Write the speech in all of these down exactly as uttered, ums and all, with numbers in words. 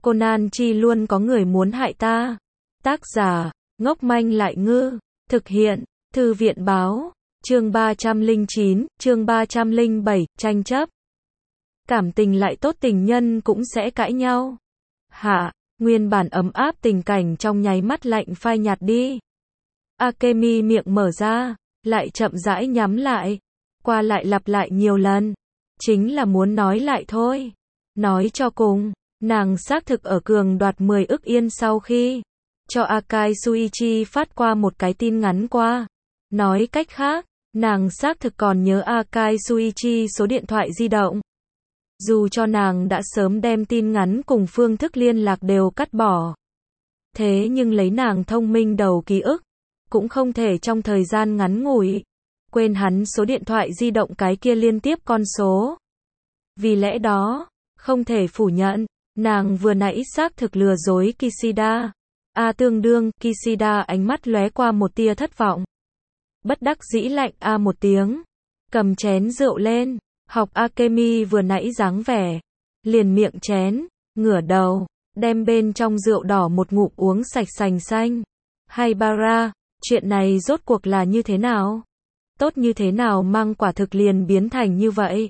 Conan chi luôn có người muốn hại ta. Tác giả, ngốc manh lại ngư. Thực hiện, Thư viện báo. Chương ba trăm lẻ chín, chương ba trăm lẻ bảy, tranh chấp. Cảm tình lại tốt tình nhân cũng sẽ cãi nhau. Hạ, nguyên bản ấm áp tình cảnh trong nháy mắt lạnh phai nhạt đi. Akemi miệng mở ra, lại chậm rãi nhắm lại. Qua lại lặp lại nhiều lần. Chính là muốn nói lại thôi. Nói cho cùng, nàng xác thực ở cường đoạt mười ức yên sau khi cho Akai Suichi phát qua một cái tin ngắn qua. Nói cách khác, nàng xác thực còn nhớ Akai Suichi số điện thoại di động. Dù cho nàng đã sớm đem tin ngắn cùng phương thức liên lạc đều cắt bỏ. Thế nhưng lấy nàng thông minh đầu ký ức, cũng không thể trong thời gian ngắn ngủi quên hắn số điện thoại di động cái kia liên tiếp con số. Vì lẽ đó, không thể phủ nhận, nàng vừa nãy xác thực lừa dối Kishida. A tương đương, Kishida ánh mắt lóe qua một tia thất vọng. Bất đắc dĩ lạnh a một tiếng, cầm chén rượu lên, học Akemi vừa nãy dáng vẻ, liền miệng chén, ngửa đầu, đem bên trong rượu đỏ một ngụm uống sạch sành xanh. Haibara, chuyện này rốt cuộc là như thế nào? Tốt như thế nào mang quả thực liền biến thành như vậy?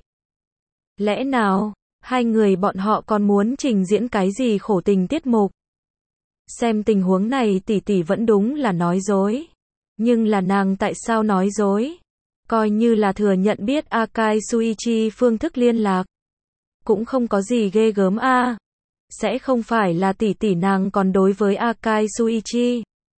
Lẽ nào, hai người bọn họ còn muốn trình diễn cái gì khổ tình tiết mục? Xem tình huống này tỷ tỷ vẫn đúng là nói dối. Nhưng là nàng tại sao nói dối? Coi như là thừa nhận biết Akai Suichi phương thức liên lạc. Cũng không có gì ghê gớm a. À. Sẽ không phải là tỷ tỷ nàng còn đối với Akai Suichi.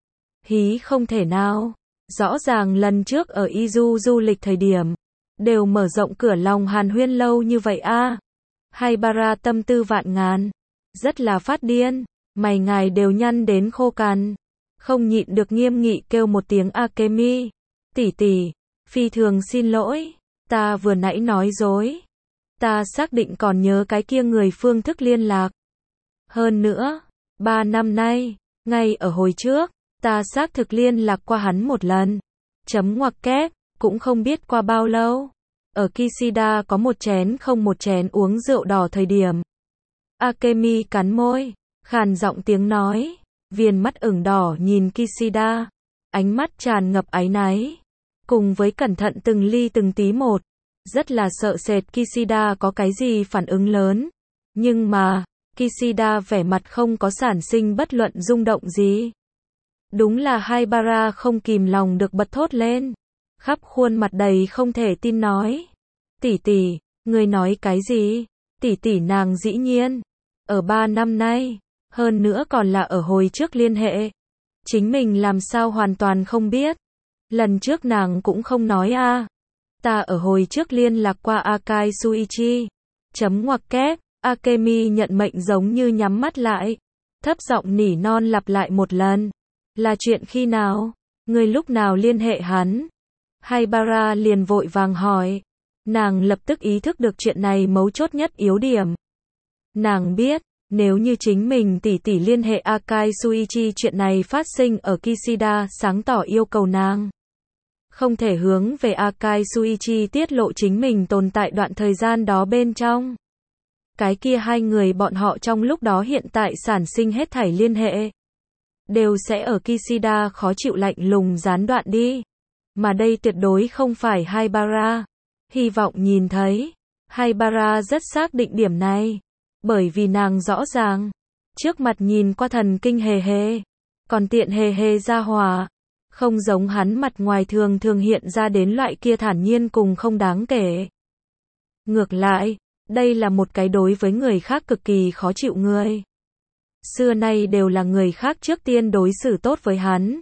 Hí không thể nào. Rõ ràng lần trước ở Izu du lịch thời điểm, đều mở rộng cửa lòng hàn huyên lâu như vậy a. À. Haibara tâm tư vạn ngàn. Rất là phát điên. Mày ngài đều nhăn đến khô cằn. Không nhịn được nghiêm nghị kêu một tiếng Akemi. Tỷ tỷ, phi thường xin lỗi. Ta vừa nãy nói dối. Ta xác định còn nhớ cái kia người phương thức liên lạc. Hơn nữa, ba năm nay, ngay ở hồi trước, ta xác thực liên lạc qua hắn một lần. Chấm ngoặc kép, cũng không biết qua bao lâu. Ở Kishida có một chén không một chén uống rượu đỏ thời điểm. Akemi cắn môi, khàn giọng tiếng nói, viền mắt ửng đỏ nhìn Kishida, ánh mắt tràn ngập áy náy, cùng với cẩn thận từng ly từng tí một, rất là sợ sệt Kishida có cái gì phản ứng lớn. Nhưng mà, Kishida vẻ mặt không có sản sinh bất luận rung động gì. Đúng là Haibara không kìm lòng được bật thốt lên, khắp khuôn mặt đầy không thể tin nói. Tỷ tỷ, người nói cái gì? Tỷ tỷ nàng dĩ nhiên, ở ba năm nay, hơn nữa còn là ở hồi trước liên hệ. Chính mình làm sao hoàn toàn không biết. Lần trước nàng cũng không nói a. À. Ta ở hồi trước liên lạc qua Akai Suichi. Chấm ngoặc kép, Akemi nhận mệnh giống như nhắm mắt lại. Thấp giọng nỉ non lặp lại một lần. Là chuyện khi nào? Người lúc nào liên hệ hắn? Haibara liền vội vàng hỏi. Nàng lập tức ý thức được chuyện này mấu chốt nhất yếu điểm. Nàng biết, nếu như chính mình tỷ tỷ liên hệ Akai Suichi chuyện này phát sinh ở Kishida sáng tỏ yêu cầu nàng. Không thể hướng về Akai Suichi tiết lộ chính mình tồn tại đoạn thời gian đó bên trong. Cái kia hai người bọn họ trong lúc đó hiện tại sản sinh hết thảy liên hệ. Đều sẽ ở Kishida khó chịu lạnh lùng gián đoạn đi. Mà đây tuyệt đối không phải Haibara. Hy vọng nhìn thấy. Haibara rất xác định điểm này. Bởi vì nàng rõ ràng, trước mặt nhìn qua thần kinh hề hề, còn tiện hề hề ra hòa, không giống hắn mặt ngoài thường thường hiện ra đến loại kia thản nhiên cùng không đáng kể. Ngược lại, đây là một cái đối với người khác cực kỳ khó chịu người. Xưa nay đều là người khác trước tiên đối xử tốt với hắn.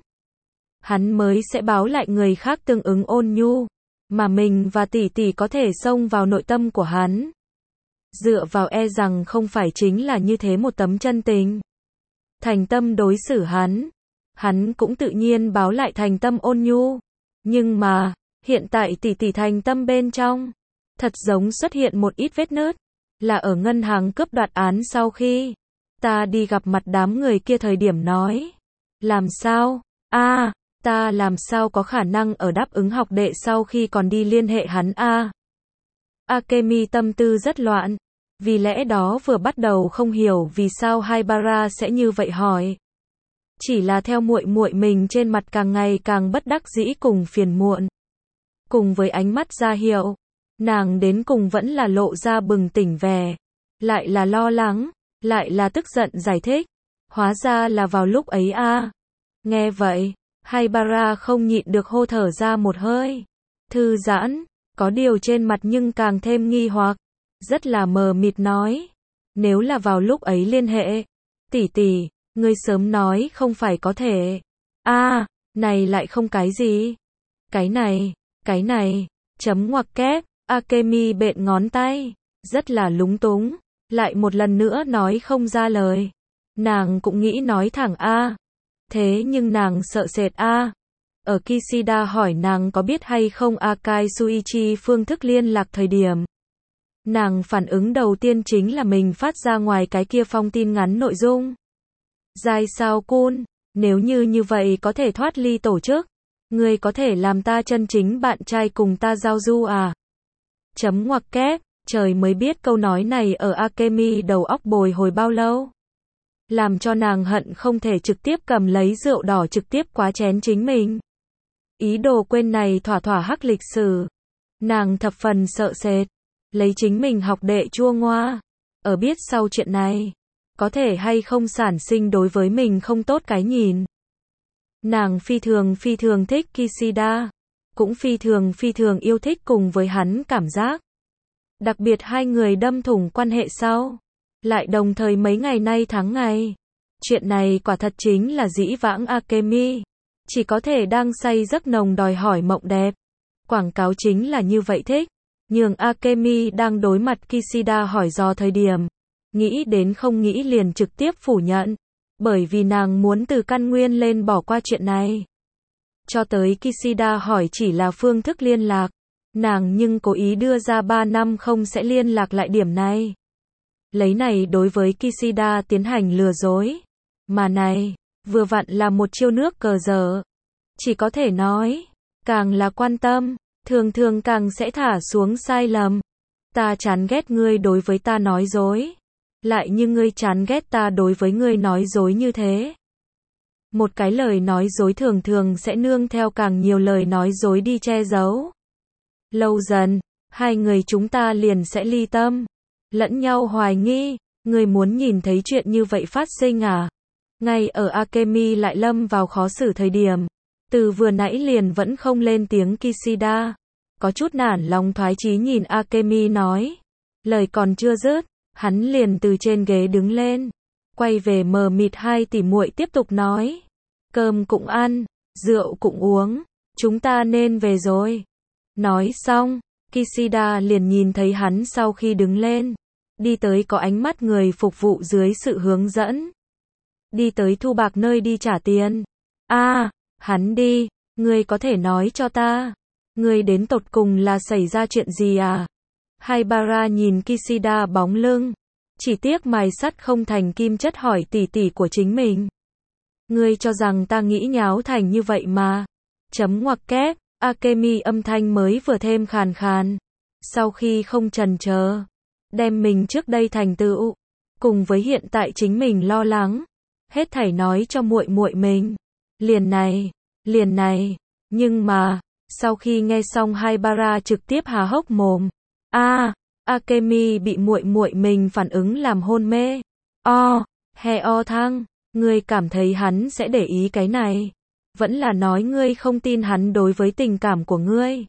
Hắn mới sẽ báo lại người khác tương ứng ôn nhu, mà mình và tỷ tỷ có thể xông vào nội tâm của hắn. Dựa vào e rằng không phải chính là như thế một tấm chân tình. Thành tâm đối xử hắn. Hắn cũng tự nhiên báo lại thành tâm ôn nhu. Nhưng mà, hiện tại tỷ tỷ thành tâm bên trong. Thật giống xuất hiện một ít vết nứt. Là ở ngân hàng cướp đoạt án sau khi ta đi gặp mặt đám người kia thời điểm nói. Làm sao? a à, ta làm sao có khả năng ở đáp ứng học đệ sau khi còn đi liên hệ hắn a à? Akemi tâm tư rất loạn. Vì lẽ đó vừa bắt đầu không hiểu vì sao Haibara sẽ như vậy hỏi. Chỉ là theo muội muội mình trên mặt càng ngày càng bất đắc dĩ cùng phiền muộn. Cùng với ánh mắt ra hiệu, nàng đến cùng vẫn là lộ ra bừng tỉnh vẻ, lại là lo lắng, lại là tức giận giải thích. Hóa ra là vào lúc ấy a. À. Nghe vậy, Haibara không nhịn được hô thở ra một hơi. Thư giãn, có điều trên mặt nhưng càng thêm nghi hoặc, rất là mờ mịt nói. Nếu là vào lúc ấy liên hệ, tỷ tỷ, ngươi sớm nói không phải có thể. A, à, này lại không cái gì. Cái này, cái này, chấm ngoặc kép, Akemi bện ngón tay, rất là lúng túng, lại một lần nữa nói không ra lời. Nàng cũng nghĩ nói thẳng a, à. Thế nhưng nàng sợ sệt a. À. Ở Kishida hỏi nàng có biết hay không Akai Suichi phương thức liên lạc thời điểm. Nàng phản ứng đầu tiên chính là mình phát ra ngoài cái kia phong tin ngắn nội dung. Dài sao cun, nếu như như vậy có thể thoát ly tổ chức, ngươi có thể làm ta chân chính bạn trai cùng ta giao du à? Chấm ngoặc kép, trời mới biết câu nói này ở Akemi đầu óc bồi hồi bao lâu. Làm cho nàng hận không thể trực tiếp cầm lấy rượu đỏ trực tiếp quá chén chính mình. Ý đồ quên này thỏa thỏa hắc lịch sử. Nàng thập phần sợ sệt, lấy chính mình học đệ chua ngoa. Ở biết sau chuyện này, có thể hay không sản sinh đối với mình không tốt cái nhìn. Nàng phi thường phi thường thích Kishida, cũng phi thường phi thường yêu thích cùng với hắn cảm giác. Đặc biệt hai người đâm thủng quan hệ sau, lại đồng thời mấy ngày nay tháng ngày. Chuyện này quả thật chính là dĩ vãng Akemi, chỉ có thể đang say giấc nồng đòi hỏi mộng đẹp. Quảng cáo chính là như vậy thích, nhường Akemi đang đối mặt Kishida hỏi dò thời điểm. Nghĩ đến không nghĩ liền trực tiếp phủ nhận, bởi vì nàng muốn từ căn nguyên lên bỏ qua chuyện này. Cho tới Kishida hỏi chỉ là phương thức liên lạc, nàng nhưng cố ý đưa ra ba năm không sẽ liên lạc lại điểm này. Lấy này đối với Kishida tiến hành lừa dối. Mà này, vừa vặn là một chiêu nước cờ dở. Chỉ có thể nói, càng là quan tâm, thường thường càng sẽ thả xuống sai lầm. Ta chán ghét ngươi đối với ta nói dối. Lại như ngươi chán ghét ta đối với ngươi nói dối như thế. Một cái lời nói dối thường thường sẽ nương theo càng nhiều lời nói dối đi che giấu. Lâu dần, hai người chúng ta liền sẽ ly tâm. Lẫn nhau hoài nghi, ngươi muốn nhìn thấy chuyện như vậy phát sinh à? Ngay ở Akemi lại lâm vào khó xử thời điểm. Từ vừa nãy liền vẫn không lên tiếng Kishida. Có chút nản lòng thoái chí nhìn Akemi nói. Lời còn chưa dứt, hắn liền từ trên ghế đứng lên. Quay về mờ mịt hai tỷ muội tiếp tục nói. Cơm cũng ăn, rượu cũng uống, chúng ta nên về rồi. Nói xong, Kishida liền nhìn thấy hắn sau khi đứng lên. Đi tới có ánh mắt người phục vụ dưới sự hướng dẫn. Đi tới thu bạc nơi đi trả tiền. A, à, hắn đi, ngươi có thể nói cho ta. Ngươi đến tột cùng là xảy ra chuyện gì à? Haibara nhìn Kishida bóng lưng. Chỉ tiếc mài sắt không thành kim chất hỏi tỉ tỉ của chính mình. Ngươi cho rằng ta nghĩ nháo thành như vậy mà. Chấm ngoặc kép, Akemi âm thanh mới vừa thêm khàn khàn. Sau khi không chần chờ, đem mình trước đây thành tựu, cùng với hiện tại chính mình lo lắng, hết thảy nói cho muội muội mình. Liền này, liền này, nhưng mà, sau khi nghe xong Haibara trực tiếp há hốc mồm. A, à, Akemi bị muội muội mình phản ứng làm hôn mê. O, he o thăng, ngươi cảm thấy hắn sẽ để ý cái này? Vẫn là nói ngươi không tin hắn đối với tình cảm của ngươi?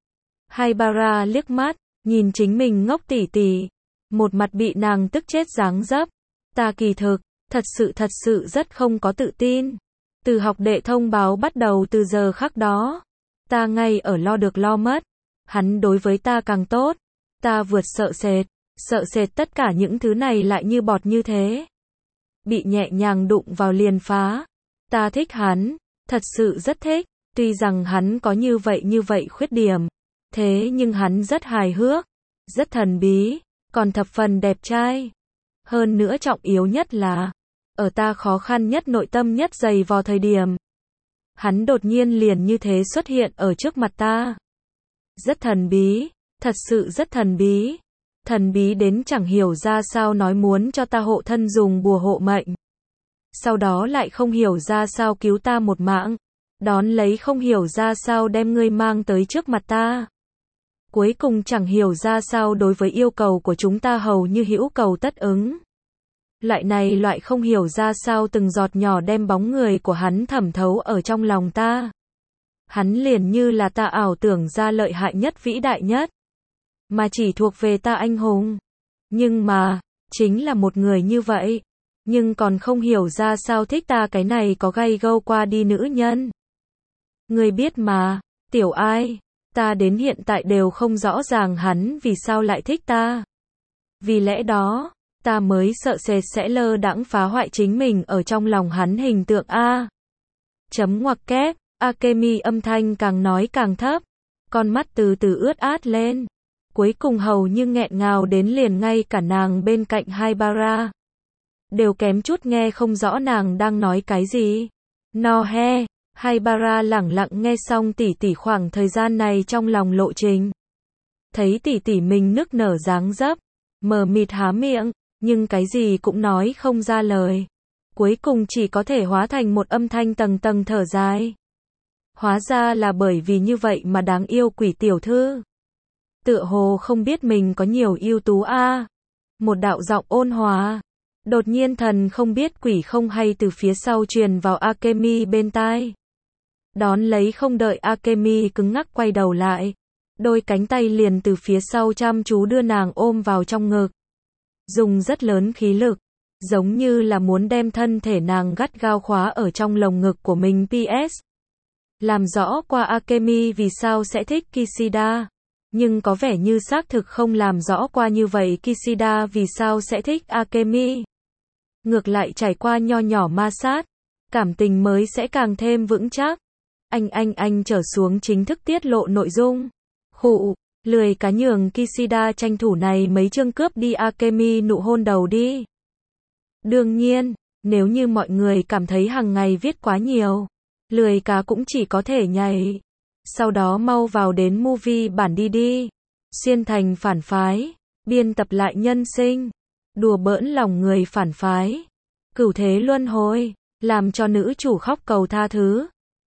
Haibara liếc mắt, nhìn chính mình ngốc tỉ tỉ, một mặt bị nàng tức chết dáng dấp. Ta kỳ thực, thật sự thật sự rất không có tự tin. Từ học đệ thông báo bắt đầu từ giờ khắc đó, ta ngay ở lo được lo mất. Hắn đối với ta càng tốt, ta vượt sợ sệt, sợ sệt tất cả những thứ này lại như bọt như thế. Bị nhẹ nhàng đụng vào liền phá. Ta thích hắn, thật sự rất thích, tuy rằng hắn có như vậy như vậy khuyết điểm. Thế nhưng hắn rất hài hước, rất thần bí, còn thập phần đẹp trai. Hơn nữa trọng yếu nhất là, ở ta khó khăn nhất nội tâm nhất dày vò thời điểm. Hắn đột nhiên liền như thế xuất hiện ở trước mặt ta. Rất thần bí, thật sự rất thần bí. Thần bí đến chẳng hiểu ra sao nói muốn cho ta hộ thân dùng bùa hộ mệnh. Sau đó lại không hiểu ra sao cứu ta một mạng. Đón lấy không hiểu ra sao đem ngươi mang tới trước mặt ta. Cuối cùng chẳng hiểu ra sao đối với yêu cầu của chúng ta hầu như hữu cầu tất ứng. Loại này loại không hiểu ra sao từng giọt nhỏ đem bóng người của hắn thẩm thấu ở trong lòng ta. Hắn liền như là ta ảo tưởng ra lợi hại nhất vĩ đại nhất. Mà chỉ thuộc về ta anh hùng. Nhưng mà, chính là một người như vậy. Nhưng còn không hiểu ra sao thích ta cái này có gay gâu qua đi nữ nhân. Ngươi biết mà, tiểu ai, ta đến hiện tại đều không rõ ràng hắn vì sao lại thích ta. Vì lẽ đó, ta mới sợ sệt sẽ lơ đãng phá hoại chính mình ở trong lòng hắn hình tượng A. Chấm ngoặc kép, Akemi âm thanh càng nói càng thấp, con mắt từ từ ướt át lên. Cuối cùng hầu như nghẹn ngào đến liền ngay cả nàng bên cạnh Haibara đều kém chút nghe không rõ nàng đang nói cái gì. No he, Haibara lẳng lặng nghe xong tỷ tỷ khoảng thời gian này trong lòng lộ trình. Thấy tỷ tỷ mình nức nở dáng dấp, mờ mịt há miệng, nhưng cái gì cũng nói không ra lời. Cuối cùng chỉ có thể hóa thành một âm thanh tầng tầng thở dài. Hóa ra là bởi vì như vậy mà đáng yêu quỷ tiểu thư. Tựa hồ không biết mình có nhiều ưu tú a. Một đạo giọng ôn hòa. Đột nhiên thần không biết quỷ không hay từ phía sau truyền vào Akemi bên tai. Đón lấy không đợi Akemi cứng ngắc quay đầu lại. Đôi cánh tay liền từ phía sau chăm chú đưa nàng ôm vào trong ngực. Dùng rất lớn khí lực. Giống như là muốn đem thân thể nàng gắt gao khóa ở trong lồng ngực của mình. pê ét. Làm rõ qua Akemi vì sao sẽ thích Kishida. Nhưng có vẻ như xác thực không làm rõ qua như vậy Kishida vì sao sẽ thích Akemi. Ngược lại trải qua nho nhỏ ma sát, cảm tình mới sẽ càng thêm vững chắc. Anh anh anh trở xuống chính thức tiết lộ nội dung. Khụ, lười cá nhường Kishida tranh thủ này mấy chương cướp đi Akemi nụ hôn đầu đi. Đương nhiên, nếu như mọi người cảm thấy hàng ngày viết quá nhiều, lười cá cũng chỉ có thể nhảy. Sau đó mau vào đến movie bản đi đi. Xuyên thành phản phái, biên tập lại nhân sinh, đùa bỡn lòng người phản phái, cửu thế luân hồi, làm cho nữ chủ khóc cầu tha thứ.